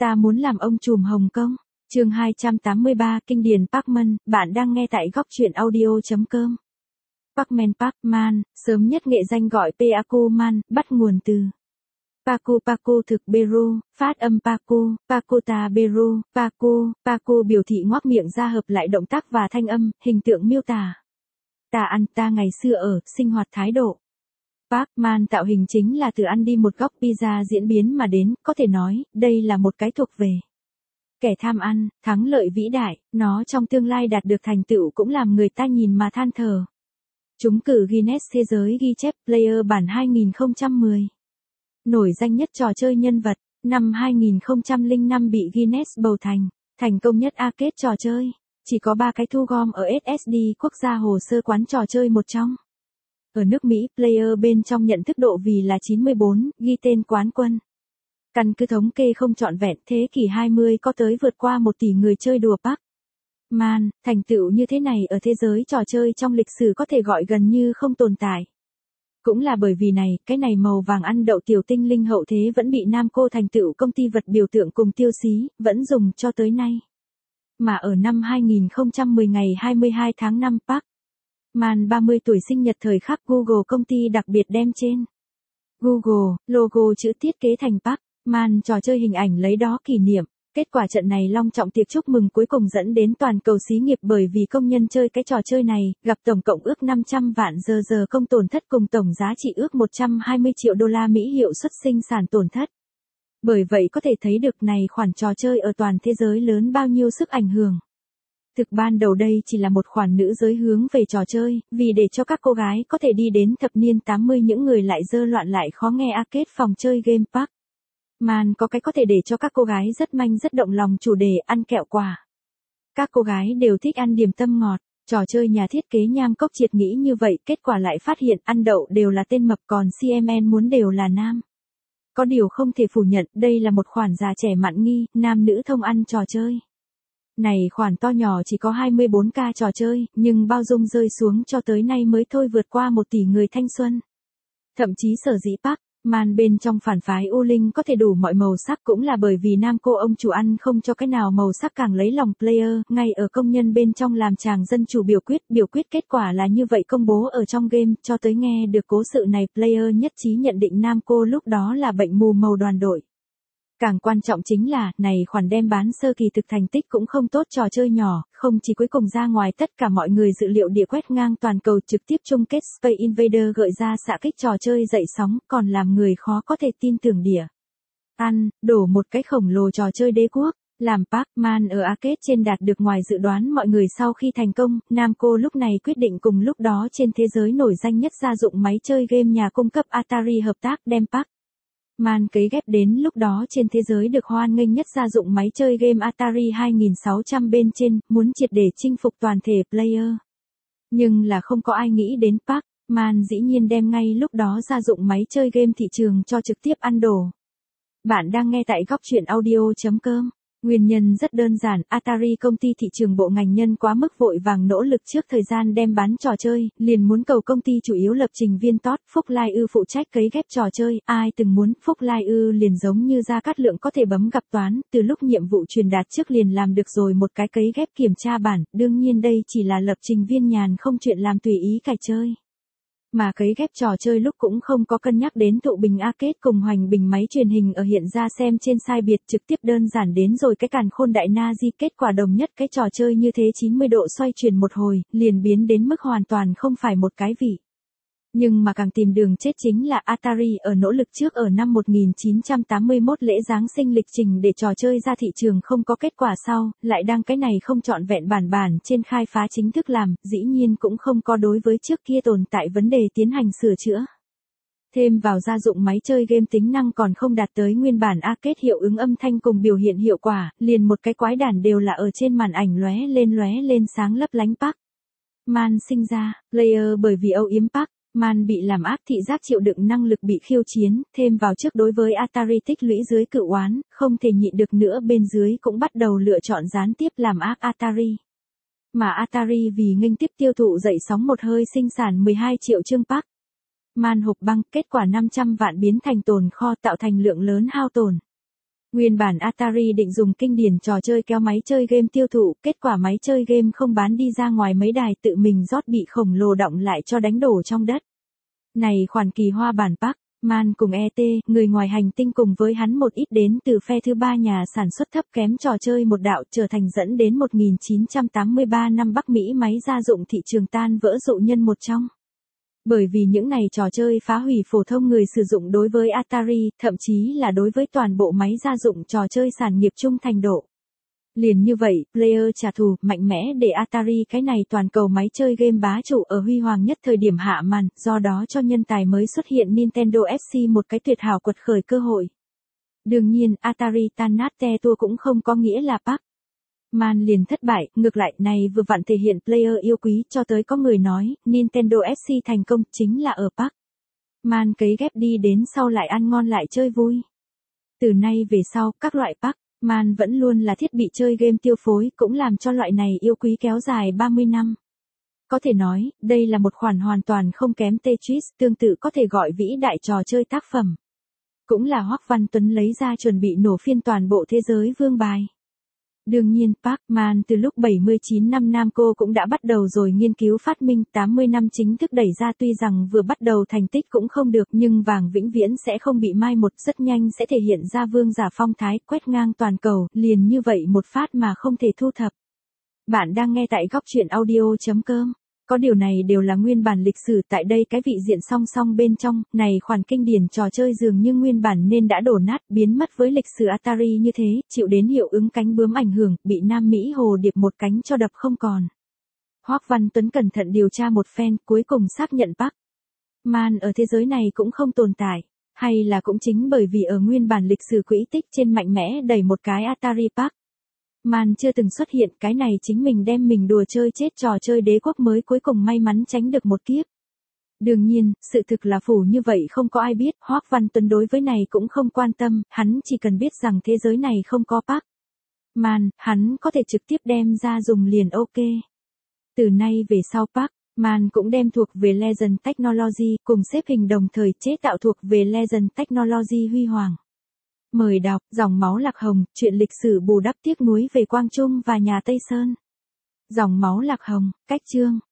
Ta muốn làm ông trùm Hồng Kông. Chương 283 Kinh điển Parkman, bạn đang nghe tại góc truyện audio.com. Parkman Parkman, sớm nhất nghệ danh gọi Pakuman, bắt nguồn từ Paku Paku thực Peru, phát âm Paku, Pakuta Peru, Paku, Paku biểu thị ngoác miệng ra hợp lại động tác và thanh âm, hình tượng miêu tả. Ta ăn, ta ngày xưa ở, sinh hoạt thái độ. Parkman tạo hình chính là từ ăn đi một góc pizza diễn biến mà đến, có thể nói, đây là một cái thuộc về kẻ tham ăn, thắng lợi vĩ đại, nó trong tương lai đạt được thành tựu cũng làm người ta nhìn mà than thở. Trúng cử Guinness Thế giới ghi chép Player bản 2010. Nổi danh nhất trò chơi nhân vật, năm 2005 bị Guinness bầu thành công nhất arcade trò chơi. Chỉ có 3 cái thu gom ở SSD quốc gia hồ sơ quán trò chơi một trong. Ở nước Mỹ, Player bên trong nhận thức độ vì là 94, ghi tên quán quân. Căn cứ thống kê không trọn vẹn, thế kỷ 20 có tới vượt qua 1 tỷ người chơi đùa Parkman, thành tựu như thế này ở thế giới trò chơi trong lịch sử có thể gọi gần như không tồn tại. Cũng là bởi vì này, cái này màu vàng ăn đậu tiểu tinh linh hậu thế vẫn bị Namco thành tựu công ty vật biểu tượng cùng tiêu xí, vẫn dùng cho tới nay. Mà ở năm 2010 ngày 22 tháng 5 Parkman 30 tuổi sinh nhật thời khắc Google công ty đặc biệt đem trên Google, logo chữ thiết kế thành Parkman trò chơi hình ảnh lấy đó kỷ niệm. Kết quả trận này long trọng tiệc chúc mừng cuối cùng dẫn đến toàn cầu xí nghiệp bởi vì công nhân chơi cái trò chơi này, gặp tổng cộng ước 500 vạn giờ công tổn thất cùng tổng giá trị ước 120 triệu đô la Mỹ hiệu suất sinh sản tổn thất. Bởi vậy có thể thấy được này khoản trò chơi ở toàn thế giới lớn bao nhiêu sức ảnh hưởng. Thực ban đầu đây chỉ là một khoản nữ giới hướng về trò chơi, vì để cho các cô gái có thể đi đến thập niên 80 những người lại dơ loạn lại khó nghe arcade phòng chơi game Parkman có cái có thể để cho các cô gái rất manh rất động lòng chủ đề ăn kẹo quả. Các cô gái đều thích ăn điểm tâm ngọt, trò chơi nhà thiết kế Nham Cốc triệt nghĩ như vậy, kết quả lại phát hiện ăn đậu đều là tên mập còn CMN muốn đều là nam. Có điều không thể phủ nhận, đây là một khoản già trẻ mặn nghi, nam nữ thông ăn trò chơi. Này khoản to nhỏ chỉ có 24K trò chơi, nhưng bao dung rơi xuống cho tới nay mới thôi vượt qua 1 tỷ người thanh xuân. Thậm chí sở dĩ Parkman bên trong phản phái U Linh có thể đủ mọi màu sắc cũng là bởi vì Namco ông chủ ăn không cho cái nào màu sắc càng lấy lòng player, ngay ở công nhân bên trong làm chàng dân chủ biểu quyết kết quả là như vậy công bố ở trong game, cho tới nghe được cố sự này player nhất trí nhận định Namco lúc đó là bệnh mù màu đoàn đội. Càng quan trọng chính là, này khoản đem bán sơ kỳ thực thành tích cũng không tốt trò chơi nhỏ, không chỉ cuối cùng ra ngoài tất cả mọi người dự liệu địa quét ngang toàn cầu trực tiếp chung kết Space Invader gợi ra xạ kích trò chơi dậy sóng, còn làm người khó có thể tin tưởng đổ một cái khổng lồ trò chơi đế quốc, làm Parkman ở arcade trên đạt được ngoài dự đoán mọi người sau khi thành công, Namco lúc này quyết định cùng lúc đó trên thế giới nổi danh nhất gia dụng máy chơi game nhà cung cấp Atari hợp tác đem Parkman cấy ghép đến lúc đó trên thế giới được hoan nghênh nhất gia dụng máy chơi game Atari 2600 bên trên, muốn triệt để chinh phục toàn thể player. Nhưng là không có ai nghĩ đến Parkman dĩ nhiên đem ngay lúc đó gia dụng máy chơi game thị trường cho trực tiếp ăn đổ. Bạn đang nghe tại góc truyện audio.com. Nguyên nhân rất đơn giản, Atari công ty thị trường bộ ngành nhân quá mức vội vàng nỗ lực trước thời gian đem bán trò chơi, liền muốn cầu công ty chủ yếu lập trình viên Todd Phúc Lai Ư phụ trách cấy ghép trò chơi, ai từng muốn Phúc Lai Ư liền giống như Gia Cát Lượng có thể bấm gặp toán, từ lúc nhiệm vụ truyền đạt trước liền làm được rồi một cái cấy ghép kiểm tra bản, đương nhiên đây chỉ là lập trình viên nhàn không chuyện làm tùy ý cài chơi. Mà cấy ghép trò chơi lúc cũng không có cân nhắc đến thụ bình arcade cùng hoành bình máy truyền hình ở hiện ra xem trên sai biệt trực tiếp đơn giản đến rồi cái càn khôn đại Nazi kết quả đồng nhất cái trò chơi như thế 90 độ xoay chuyển một hồi, liền biến đến mức hoàn toàn không phải một cái vị. Nhưng mà càng tìm đường chết chính là Atari ở nỗ lực trước ở năm 1981 lễ Giáng sinh lịch trình để trò chơi ra thị trường không có kết quả sau, lại đang cái này không trọn vẹn bản trên khai phá chính thức làm, dĩ nhiên cũng không có đối với trước kia tồn tại vấn đề tiến hành sửa chữa. Thêm vào gia dụng máy chơi game tính năng còn không đạt tới nguyên bản arcade hiệu ứng âm thanh cùng biểu hiện hiệu quả, liền một cái quái đản đều là ở trên màn ảnh lóe lên sáng lấp lánh Parkman sinh ra, player bởi vì âu yếm Parkman bị làm ác thị giác chịu đựng năng lực bị khiêu chiến, thêm vào trước đối với Atari tích lũy dưới cự oán, không thể nhịn được nữa bên dưới cũng bắt đầu lựa chọn gián tiếp làm ác Atari. Mà Atari vì nghênh tiếp tiêu thụ dậy sóng một hơi sinh sản 12 triệu chương Parkman hộp băng, kết quả 500 vạn biến thành tồn kho tạo thành lượng lớn hao tổn. Nguyên bản Atari định dùng kinh điển trò chơi kéo máy chơi game tiêu thụ, kết quả máy chơi game không bán đi ra ngoài mấy đài tự mình rót bị khổng lồ động lại cho đánh đổ trong đất. Này khoản kỳ hoa bản Pac-Man cùng ET, người ngoài hành tinh cùng với hắn một ít đến từ phe thứ ba nhà sản xuất thấp kém trò chơi một đạo trở thành dẫn đến 1983 năm Bắc Mỹ máy gia dụng thị trường tan vỡ dụ nhân một trong. Bởi vì những này trò chơi phá hủy phổ thông người sử dụng đối với Atari, thậm chí là đối với toàn bộ máy gia dụng trò chơi sản nghiệp trung thành độ. Liền như vậy, Player trả thù mạnh mẽ để Atari cái này toàn cầu máy chơi game bá chủ ở huy hoàng nhất thời điểm hạ màn, do đó cho nhân tài mới xuất hiện Nintendo FC một cái tuyệt hảo quật khởi cơ hội. Đương nhiên, Atari tan nát te tua cũng không có nghĩa là Pac-Man liền thất bại, ngược lại này vừa vặn thể hiện Player yêu quý cho tới có người nói, Nintendo FC thành công chính là ở Pac-Man cấy ghép đi đến sau lại ăn ngon lại chơi vui. Từ nay về sau, các loại Pac-Man vẫn luôn là thiết bị chơi game tiêu phối, cũng làm cho loại này yêu quý kéo dài 30 năm. Có thể nói, đây là một khoản hoàn toàn không kém Tetris, tương tự có thể gọi vĩ đại trò chơi tác phẩm. Cũng là Hoắc Văn Tuấn lấy ra chuẩn bị nổ phiên toàn bộ thế giới vương bài. Đương nhiên, Pac-Man từ lúc 79 năm Namco cũng đã bắt đầu rồi nghiên cứu phát minh, 80 năm chính thức đẩy ra tuy rằng vừa bắt đầu thành tích cũng không được nhưng vàng vĩnh viễn sẽ không bị mai một, rất nhanh sẽ thể hiện ra vương giả phong thái, quét ngang toàn cầu, liền như vậy một phát mà không thể thu thập. Bạn đang nghe tại góc truyện audio.com. Có điều này đều là nguyên bản lịch sử tại đây cái vị diện song song bên trong, này khoản kinh điển trò chơi dường như nguyên bản nên đã đổ nát biến mất với lịch sử Atari như thế, chịu đến hiệu ứng cánh bướm ảnh hưởng, bị Nam Mỹ hồ điệp một cánh cho đập không còn. Hoắc Văn Tuấn cẩn thận điều tra một phen, cuối cùng xác nhận Pac-Man ở thế giới này cũng không tồn tại, hay là cũng chính bởi vì ở nguyên bản lịch sử quỹ tích trên mạnh mẽ đẩy một cái Atari Pac-Man chưa từng xuất hiện, cái này chính mình đem mình đùa chơi chết trò chơi đế quốc mới cuối cùng may mắn tránh được một kiếp. Đương nhiên, sự thực là phủ như vậy không có ai biết, Hoắc Văn Tuấn đối với này cũng không quan tâm, hắn chỉ cần biết rằng thế giới này không có Pac-Man, hắn có thể trực tiếp đem ra dùng liền ok. Từ nay về sau Pac-Man cũng đem thuộc về Legend Technology, cùng xếp hình đồng thời chế tạo thuộc về Legend Technology huy hoàng. Mời đọc, Dòng máu lạc hồng, chuyện lịch sử bù đắp tiếc nuối về Quang Trung và nhà Tây Sơn. Dòng máu lạc hồng, cách chương.